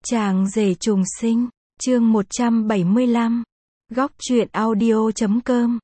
Chàng rể trùng sinh, chương 175. Góc truyện audio.com.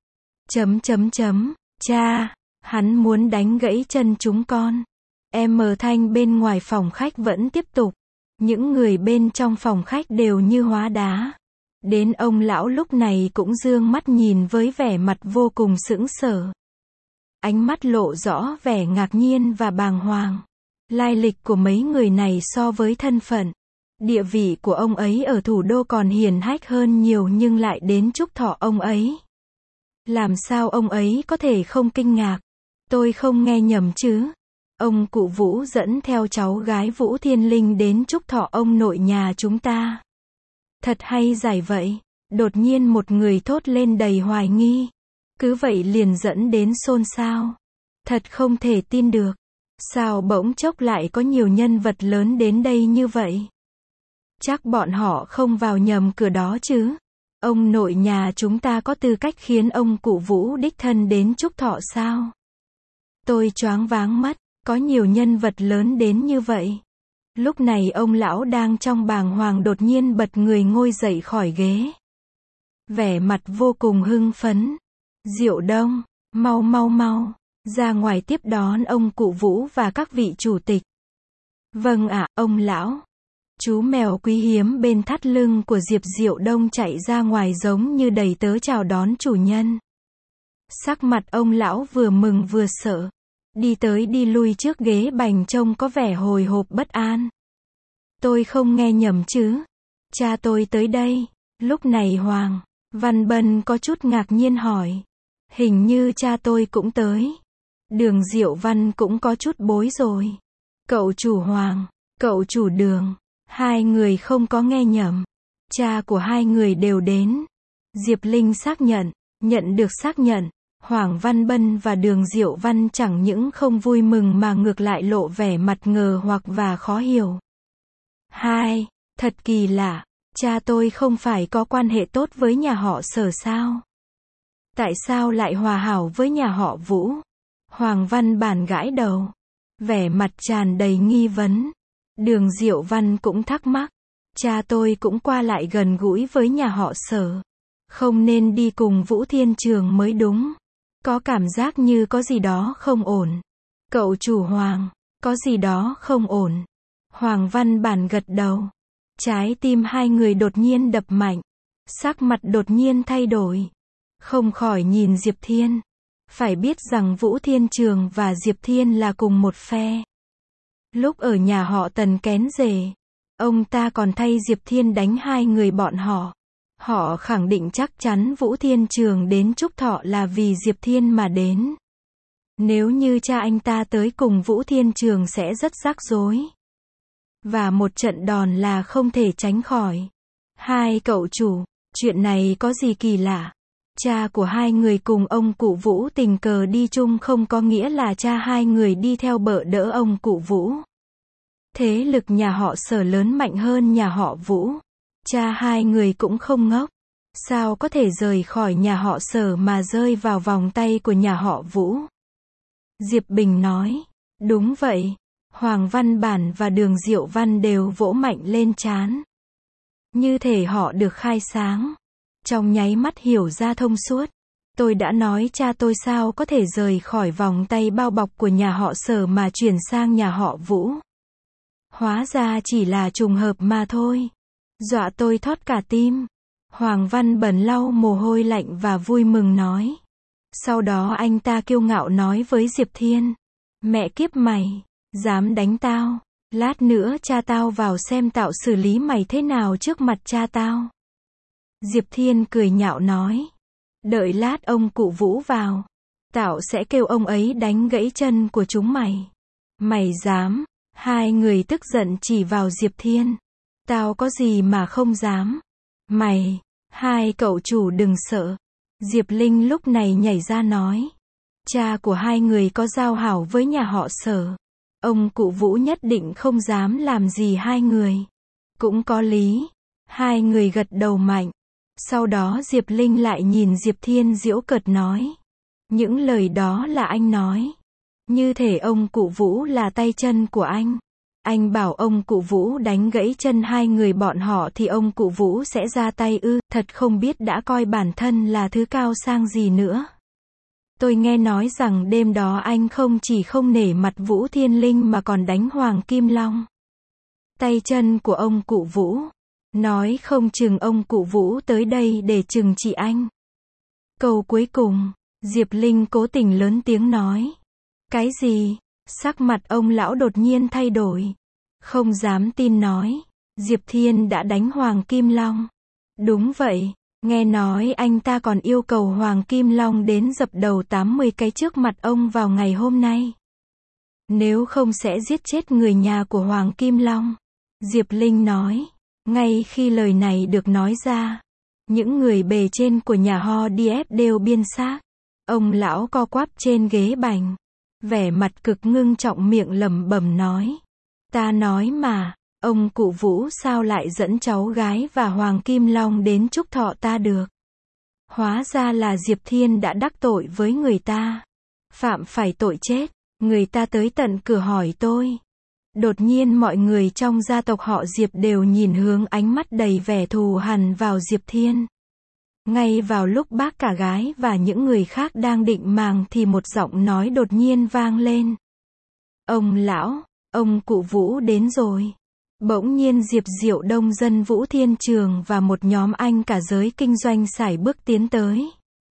Cha, hắn muốn đánh gãy chân chúng con. Thanh bên ngoài phòng khách vẫn tiếp tục. Những người bên trong phòng khách đều như hóa đá. Đến ông lão lúc này cũng dương mắt nhìn với vẻ mặt vô cùng sững sờ. Ánh mắt lộ rõ vẻ ngạc nhiên và bàng hoàng. Lai lịch của mấy người này so với thân phận, địa vị của ông ấy ở thủ đô còn hiển hách hơn nhiều, nhưng lại đến chúc thọ ông ấy. Làm sao ông ấy có thể không kinh ngạc? Tôi không nghe nhầm chứ? Ông cụ Vũ dẫn theo cháu gái Vũ Thiên Linh đến chúc thọ ông nội nhà chúng ta. Thật hay giải vậy? Đột nhiên một người thốt lên đầy hoài nghi. Cứ vậy liền dẫn đến xôn xao. Thật không thể tin được. Sao bỗng chốc lại có nhiều nhân vật lớn đến đây như vậy? Chắc bọn họ không vào nhầm cửa đó chứ? Ông nội nhà chúng ta có tư cách khiến ông cụ Vũ đích thân đến chúc thọ sao? Tôi choáng váng mất, có nhiều nhân vật lớn đến như vậy. Lúc này ông lão đang trong bàng hoàng đột nhiên bật người ngồi dậy khỏi ghế. Vẻ mặt vô cùng hưng phấn. Diệu Đông, mau, ra ngoài tiếp đón ông cụ Vũ và các vị chủ tịch. Vâng ạ, ông lão. Chú mèo quý hiếm bên thắt lưng của Diệu Đông chạy ra ngoài giống như đầy tớ chào đón chủ nhân. Sắc mặt ông lão vừa mừng vừa sợ. Đi tới đi lui trước ghế bành trông có vẻ hồi hộp bất an. Tôi không nghe nhầm chứ? Cha tôi tới đây. Lúc này Hoàng Văn Bân có chút ngạc nhiên hỏi. Hình như cha tôi cũng tới. Đường Diệu Văn cũng có chút bối rồi. Cậu chủ Hoàng, cậu chủ Đường, hai người không có nghe nhầm. Cha của hai người đều đến. Diệp Linh xác nhận được xác nhận. Hoàng Văn Bân và Đường Diệu Văn chẳng những không vui mừng mà ngược lại lộ vẻ mặt ngờ hoặc và khó hiểu. Thật kỳ lạ, cha tôi không phải có quan hệ tốt với nhà họ Sở sao? Tại sao lại hòa hảo với nhà họ Vũ? Hoàng Văn Bản gãi đầu, vẻ mặt tràn đầy nghi vấn. Đường Diệu Văn cũng thắc mắc, cha tôi cũng qua lại gần gũi với nhà họ Sở, không nên đi cùng Vũ Thiên Trường mới đúng. Có cảm giác như có gì đó không ổn. Cậu chủ Hoàng, có gì đó không ổn. Hoàng Văn Bản gật đầu. Trái tim hai người đột nhiên đập mạnh. Sắc mặt đột nhiên thay đổi. Không khỏi nhìn Diệp Thiên. Phải biết rằng Vũ Thiên Trường và Diệp Thiên là cùng một phe. Lúc ở nhà họ Tần kén rể, ông ta còn thay Diệp Thiên đánh hai người bọn họ. Họ khẳng định chắc chắn Vũ Thiên Trường đến chúc thọ là vì Diệp Thiên mà đến. Nếu như cha anh ta tới cùng Vũ Thiên Trường sẽ rất rắc rối. Và một trận đòn là không thể tránh khỏi. Hai cậu chủ, chuyện này có gì kỳ lạ? Cha của hai người cùng ông cụ Vũ tình cờ đi chung không có nghĩa là cha hai người đi theo bợ đỡ ông cụ Vũ. Thế lực nhà họ Sở lớn mạnh hơn nhà họ Vũ. Cha hai người cũng không ngốc. Sao có thể rời khỏi nhà họ Sở mà rơi vào vòng tay của nhà họ Vũ? Diệp Bình nói. Đúng vậy. Hoàng Văn Bản và Đường Diệu Văn đều vỗ mạnh lên trán. Như thể họ được khai sáng. Trong nháy mắt hiểu ra thông suốt. Tôi đã nói cha tôi sao có thể rời khỏi vòng tay bao bọc của nhà họ Sở mà chuyển sang nhà họ Vũ. Hóa ra chỉ là trùng hợp mà thôi. Dọa tôi thót cả tim. Hoàng Văn Bẩn lau mồ hôi lạnh và vui mừng nói. Sau đó anh ta kiêu ngạo nói với Diệp Thiên. Mẹ kiếp mày, dám đánh tao. Lát nữa cha tao vào xem tao xử lý mày thế nào trước mặt cha tao. Diệp Thiên cười nhạo nói. Đợi lát ông cụ Vũ vào. Tao sẽ kêu ông ấy đánh gãy chân của chúng mày. Mày dám? Hai người tức giận chỉ vào Diệp Thiên. Tao có gì mà không dám? Mày, hai cậu chủ đừng sợ. Diệp Linh lúc này nhảy ra nói. Cha của hai người có giao hảo với nhà họ Sở. Ông cụ Vũ nhất định không dám làm gì hai người. Cũng có lý. Hai người gật đầu mạnh. Sau đó Diệp Linh lại nhìn Diệp Thiên giễu cợt nói. Những lời đó là anh nói. Như thể ông cụ Vũ là tay chân của anh. Anh bảo ông cụ Vũ đánh gãy chân hai người bọn họ thì ông cụ Vũ sẽ ra tay ư, thật không biết đã coi bản thân là thứ cao sang gì nữa. Tôi nghe nói rằng đêm đó anh không chỉ không nể mặt Vũ Thiên Linh mà còn đánh Hoàng Kim Long. Tay chân của ông cụ Vũ. Nói không chừng ông cụ Vũ tới đây để trừng trị anh. Câu cuối cùng, Diệp Linh cố tình lớn tiếng nói. Cái gì? Sắc mặt ông lão đột nhiên thay đổi. Không dám tin nói. Diệp Thiên đã đánh Hoàng Kim Long. Đúng vậy. Nghe nói anh ta còn yêu cầu Hoàng Kim Long đến dập đầu 80 cái trước mặt ông vào ngày hôm nay. Nếu không sẽ giết chết người nhà của Hoàng Kim Long. Diệp Linh nói. Ngay khi lời này được nói ra, những người bề trên của nhà Ho Điếp đều biên xác. Ông lão co quắp trên ghế bành. Vẻ mặt cực ngưng trọng miệng lẩm bẩm nói. Ta nói mà, ông cụ Vũ sao lại dẫn cháu gái và Hoàng Kim Long đến chúc thọ ta được. Hóa ra là Diệp Thiên đã đắc tội với người ta. Phạm phải tội chết, người ta tới tận cửa hỏi tôi. Đột nhiên mọi người trong gia tộc họ Diệp đều nhìn hướng ánh mắt đầy vẻ thù hằn vào Diệp Thiên. Ngay vào lúc bác cả gái và những người khác đang định màng thì một giọng nói đột nhiên vang lên. Ông lão, ông cụ Vũ đến rồi. Bỗng nhiên Diệp Diệu Đông dân Vũ Thiên Trường và một nhóm anh cả giới kinh doanh sải bước tiến tới.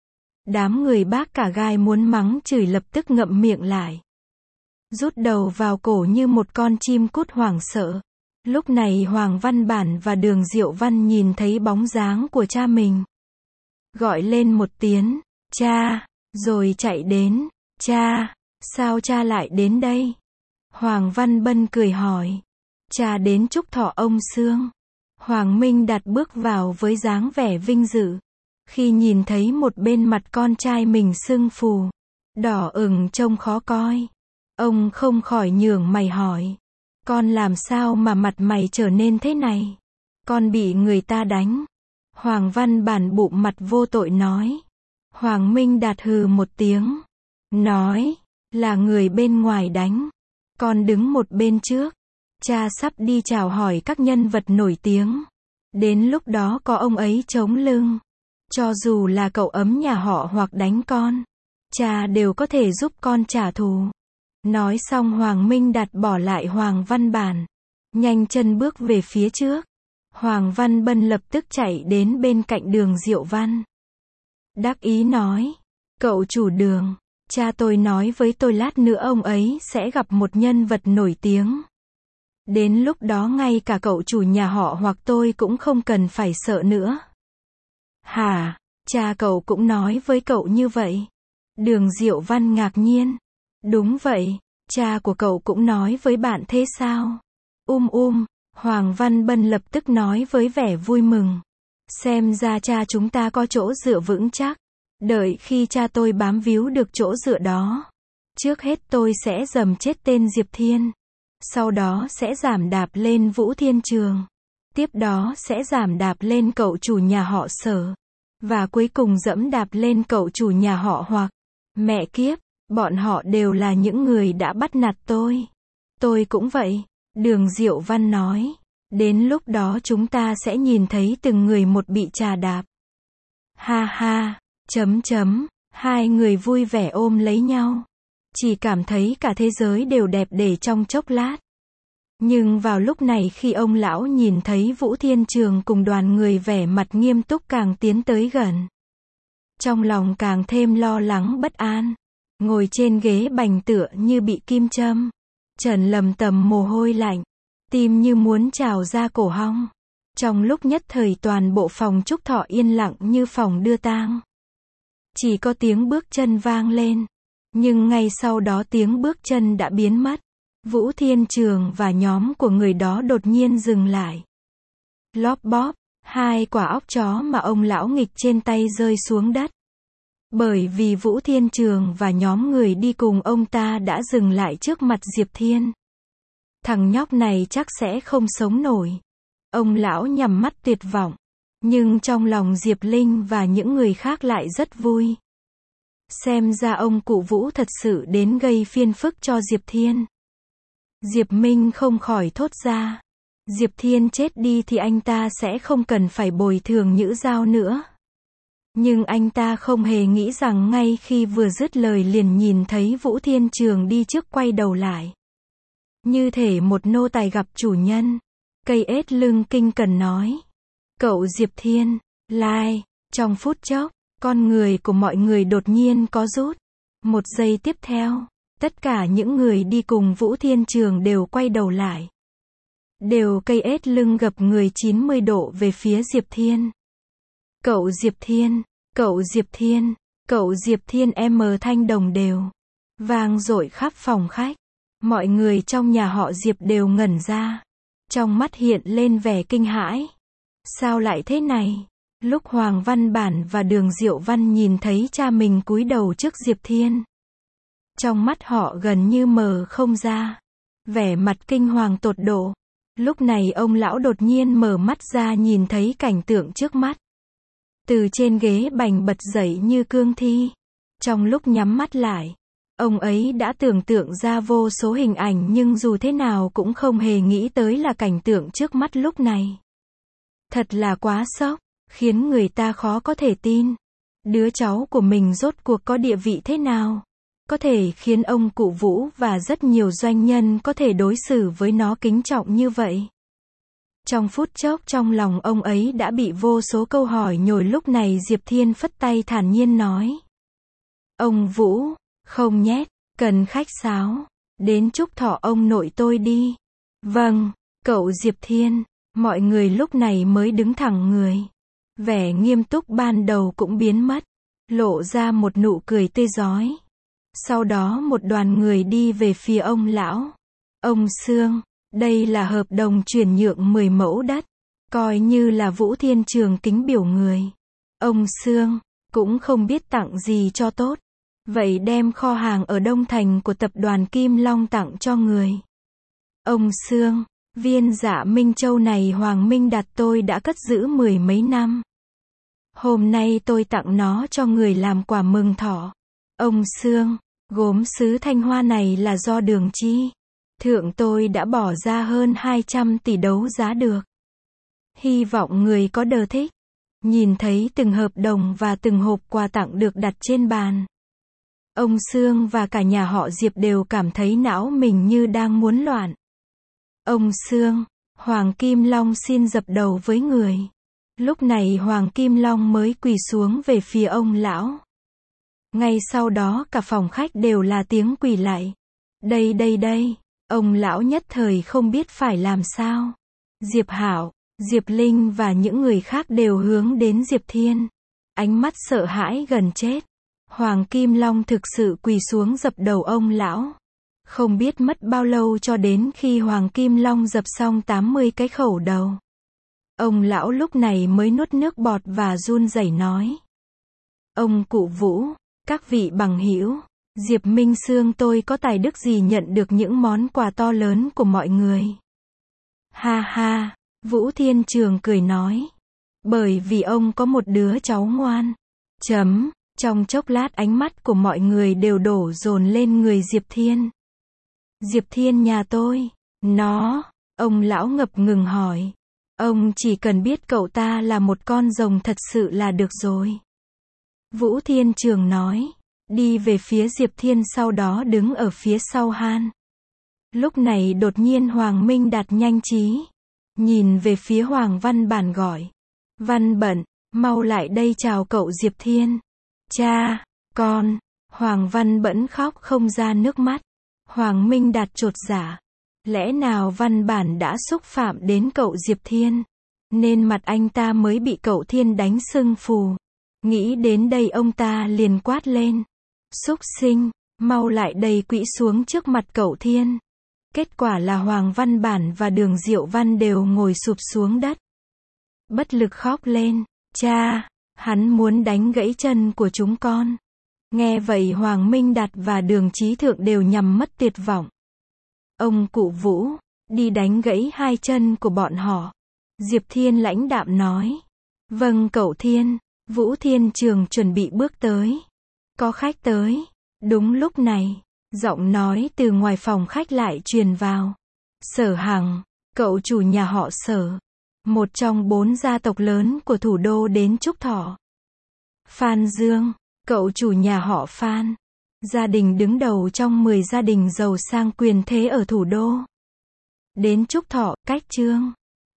Đám người bác cả gai muốn mắng chửi lập tức ngậm miệng lại. Rút đầu vào cổ như một con chim cút hoảng sợ. Lúc này Hoàng Văn Bản và Đường Diệu Văn nhìn thấy bóng dáng của cha mình. Gọi lên một tiếng, cha, rồi chạy đến, cha, sao cha lại đến đây? Hoàng Văn Bân cười hỏi, cha đến chúc thọ ông Sương. Hoàng Minh Đạt bước vào với dáng vẻ vinh dự. Khi nhìn thấy một bên mặt con trai mình sưng phù, đỏ ửng trông khó coi. Ông không khỏi nhướng mày hỏi, con làm sao mà mặt mày trở nên thế này? Con bị người ta đánh. Hoàng Văn Bản bụng mặt vô tội nói. Hoàng Minh Đạt hừ một tiếng. Nói, là người bên ngoài đánh. Con đứng một bên trước. Cha sắp đi chào hỏi các nhân vật nổi tiếng. Đến lúc đó có ông ấy chống lưng. Cho dù là cậu ấm nhà họ hoặc đánh con, cha đều có thể giúp con trả thù. Nói xong Hoàng Minh Đạt bỏ lại Hoàng Văn Bản. Nhanh chân bước về phía trước. Hoàng Văn Bân lập tức chạy đến bên cạnh Đường Diệu Văn. Đắc ý nói, cậu chủ Đường, cha tôi nói với tôi lát nữa ông ấy sẽ gặp một nhân vật nổi tiếng. Đến lúc đó ngay cả cậu chủ nhà họ hoặc tôi cũng không cần phải sợ nữa. Hả, cha cậu cũng nói với cậu như vậy? Đường Diệu Văn ngạc nhiên. Đúng vậy, cha của cậu cũng nói với bạn thế sao? Hoàng Văn Bân lập tức nói với vẻ vui mừng. Xem ra cha chúng ta có chỗ dựa vững chắc. Đợi khi cha tôi bám víu được chỗ dựa đó. Trước hết tôi sẽ dầm chết tên Diệp Thiên. Sau đó sẽ giảm đạp lên Vũ Thiên Trường. Tiếp đó sẽ giảm đạp lên cậu chủ nhà họ Sở. Và cuối cùng dẫm đạp lên cậu chủ nhà họ Hoặc. Mẹ kiếp, bọn họ đều là những người đã bắt nạt tôi. Tôi cũng vậy. Đường Diệu Văn nói. Đến lúc đó chúng ta sẽ nhìn thấy từng người một bị trà đạp. Ha ha, hai người vui vẻ ôm lấy nhau. Chỉ cảm thấy cả thế giới đều đẹp để trong chốc lát. Nhưng vào lúc này khi ông lão nhìn thấy Vũ Thiên Trường cùng đoàn người vẻ mặt nghiêm túc càng tiến tới gần. Trong lòng càng thêm lo lắng bất an. Ngồi trên ghế bành tựa như bị kim châm. Trần lầm tầm mồ hôi lạnh. Tim như muốn trào ra cổ họng. Trong lúc nhất thời toàn bộ phòng chúc thọ yên lặng như phòng đưa tang. Chỉ có tiếng bước chân vang lên. Nhưng ngay sau đó tiếng bước chân đã biến mất. Vũ Thiên Trường và nhóm của người đó đột nhiên dừng lại. Lóp bóp, hai quả óc chó mà ông lão nghịch trên tay rơi xuống đất. Bởi vì Vũ Thiên Trường và nhóm người đi cùng ông ta đã dừng lại trước mặt Diệp Thiên. Thằng nhóc này chắc sẽ không sống nổi. Ông lão nhắm mắt tuyệt vọng. Nhưng trong lòng Diệp Linh và những người khác lại rất vui. Xem ra ông cụ Vũ thật sự đến gây phiền phức cho Diệp Thiên. Diệp Minh không khỏi thốt ra. Diệp Thiên chết đi thì anh ta sẽ không cần phải bồi thường Nhữ Giao nữa. Nhưng anh ta không hề nghĩ rằng ngay khi vừa dứt lời liền nhìn thấy Vũ Thiên Trường đi trước quay đầu lại. Như thể một nô tài gặp chủ nhân. Cây ếch lưng kinh cần nói. Cậu Diệp Thiên, lai. Trong phút chốc, con người của mọi người đột nhiên có rút. Một giây tiếp theo, tất cả những người đi cùng Vũ Thiên Trường đều quay đầu lại. Đều cây ếch lưng gập người 90 độ về phía Diệp Thiên. Cậu Diệp Thiên, cậu Diệp Thiên, cậu Diệp Thiên thanh đồng đều. Vang dội khắp phòng khách. Mọi người trong nhà họ Diệp đều ngẩn ra. Trong mắt hiện lên vẻ kinh hãi. Sao lại thế này? Lúc Hoàng Văn Bản và Đường Diệu Văn nhìn thấy cha mình cúi đầu trước Diệp Thiên. Trong mắt họ gần như mờ không ra. Vẻ mặt kinh hoàng tột độ. Lúc này ông lão đột nhiên mở mắt ra nhìn thấy cảnh tượng trước mắt. Từ trên ghế bành bật dậy như cương thi. Trong lúc nhắm mắt lại, ông ấy đã tưởng tượng ra vô số hình ảnh nhưng dù thế nào cũng không hề nghĩ tới là cảnh tượng trước mắt lúc này. Thật là quá sốc, khiến người ta khó có thể tin. Đứa cháu của mình rốt cuộc có địa vị thế nào? Có thể khiến ông cụ Vũ và rất nhiều doanh nhân có thể đối xử với nó kính trọng như vậy. Trong phút chốc trong lòng ông ấy đã bị vô số câu hỏi nhồi, lúc này Diệp Thiên phất tay thản nhiên nói. Ông Vũ, không nhét, cần khách sáo, đến chúc thọ ông nội tôi đi. Vâng, cậu Diệp Thiên, mọi người lúc này mới đứng thẳng người. Vẻ nghiêm túc ban đầu cũng biến mất, lộ ra một nụ cười tươi rói. Sau đó một đoàn người đi về phía ông lão. Ông Sương, đây là hợp đồng chuyển nhượng 10 mẫu đất, coi như là Vũ Thiên Trường kính biểu người. Ông Sương, cũng không biết tặng gì cho tốt. Vậy đem kho hàng ở Đông Thành của tập đoàn Kim Long tặng cho người. Ông Sương, viên Dạ Minh Châu này Hoàng Minh Đạt tôi đã cất giữ 10 mấy năm. Hôm nay tôi tặng nó cho người làm quà mừng thọ. Ông Sương, gốm sứ Thanh Hoa này là do Đường Chi Thượng tôi đã bỏ ra hơn 200 tỷ đấu giá được. Hy vọng người có đờ thích. Nhìn thấy từng hợp đồng và từng hộp quà tặng được đặt trên bàn. Ông Sương và cả nhà họ Diệp đều cảm thấy não mình như đang muốn loạn. Ông Sương, Hoàng Kim Long xin dập đầu với người. Lúc này Hoàng Kim Long mới quỳ xuống về phía ông lão. Ngay sau đó cả phòng khách đều là tiếng quỳ lạy. Đây. Ông lão nhất thời không biết phải làm sao. Diệp Hạo, Diệp Linh và những người khác đều hướng đến Diệp Thiên. Ánh mắt sợ hãi gần chết. Hoàng Kim Long thực sự quỳ xuống dập đầu ông lão. Không biết mất bao lâu cho đến khi Hoàng Kim Long dập xong 80 cái khẩu đầu. Ông lão lúc này mới nuốt nước bọt và run rẩy nói. Ông cụ Vũ, các vị bằng hữu, Diệp Minh Sương tôi có tài đức gì nhận được những món quà to lớn của mọi người. Ha ha, Vũ Thiên Trường cười nói. Bởi vì ông có một đứa cháu ngoan. Trong chốc lát ánh mắt của mọi người đều đổ dồn lên người Diệp Thiên. Diệp Thiên nhà tôi, ông lão ngập ngừng hỏi. Ông chỉ cần biết cậu ta là một con rồng thật sự là được rồi. Vũ Thiên Trường nói, đi về phía Diệp Thiên sau đó đứng ở phía sau han. Lúc này đột nhiên Hoàng Minh Đạt nhanh trí. Nhìn về phía Hoàng Văn Bản gọi. Văn Bận, mau lại đây chào cậu Diệp Thiên. Cha, con. Hoàng Văn Bẫn khóc không ra nước mắt. Hoàng Minh Đạt chột dạ. Lẽ nào Văn Bản đã xúc phạm đến cậu Diệp Thiên, nên mặt anh ta mới bị cậu Thiên đánh sưng phù. Nghĩ đến đây ông ta liền quát lên. Xúc sinh, mau lại đây quỵ xuống trước mặt cậu Thiên. Kết quả là Hoàng Văn Bản và Đường Diệu Văn đều ngồi sụp xuống đất. Bất lực khóc lên. Cha, hắn muốn đánh gãy chân của chúng con. Nghe vậy Hoàng Minh Đạt và Đường Chí Thượng đều nhắm mắt tuyệt vọng. Ông cụ Vũ, đi đánh gãy hai chân của bọn họ. Diệp Thiên lãnh đạm nói. Vâng cậu Thiên. Vũ Thiên Trường chuẩn bị bước tới. Có khách tới. Đúng lúc này, Giọng nói từ ngoài phòng khách lại truyền vào. Sở Hằng, cậu chủ nhà họ Sở, một trong 4 gia tộc lớn của thủ đô đến chúc thọ. Phan Dương, cậu chủ nhà họ Phan, gia đình đứng đầu trong 10 gia đình giàu sang quyền thế ở thủ đô. Đến chúc thọ, cách Trương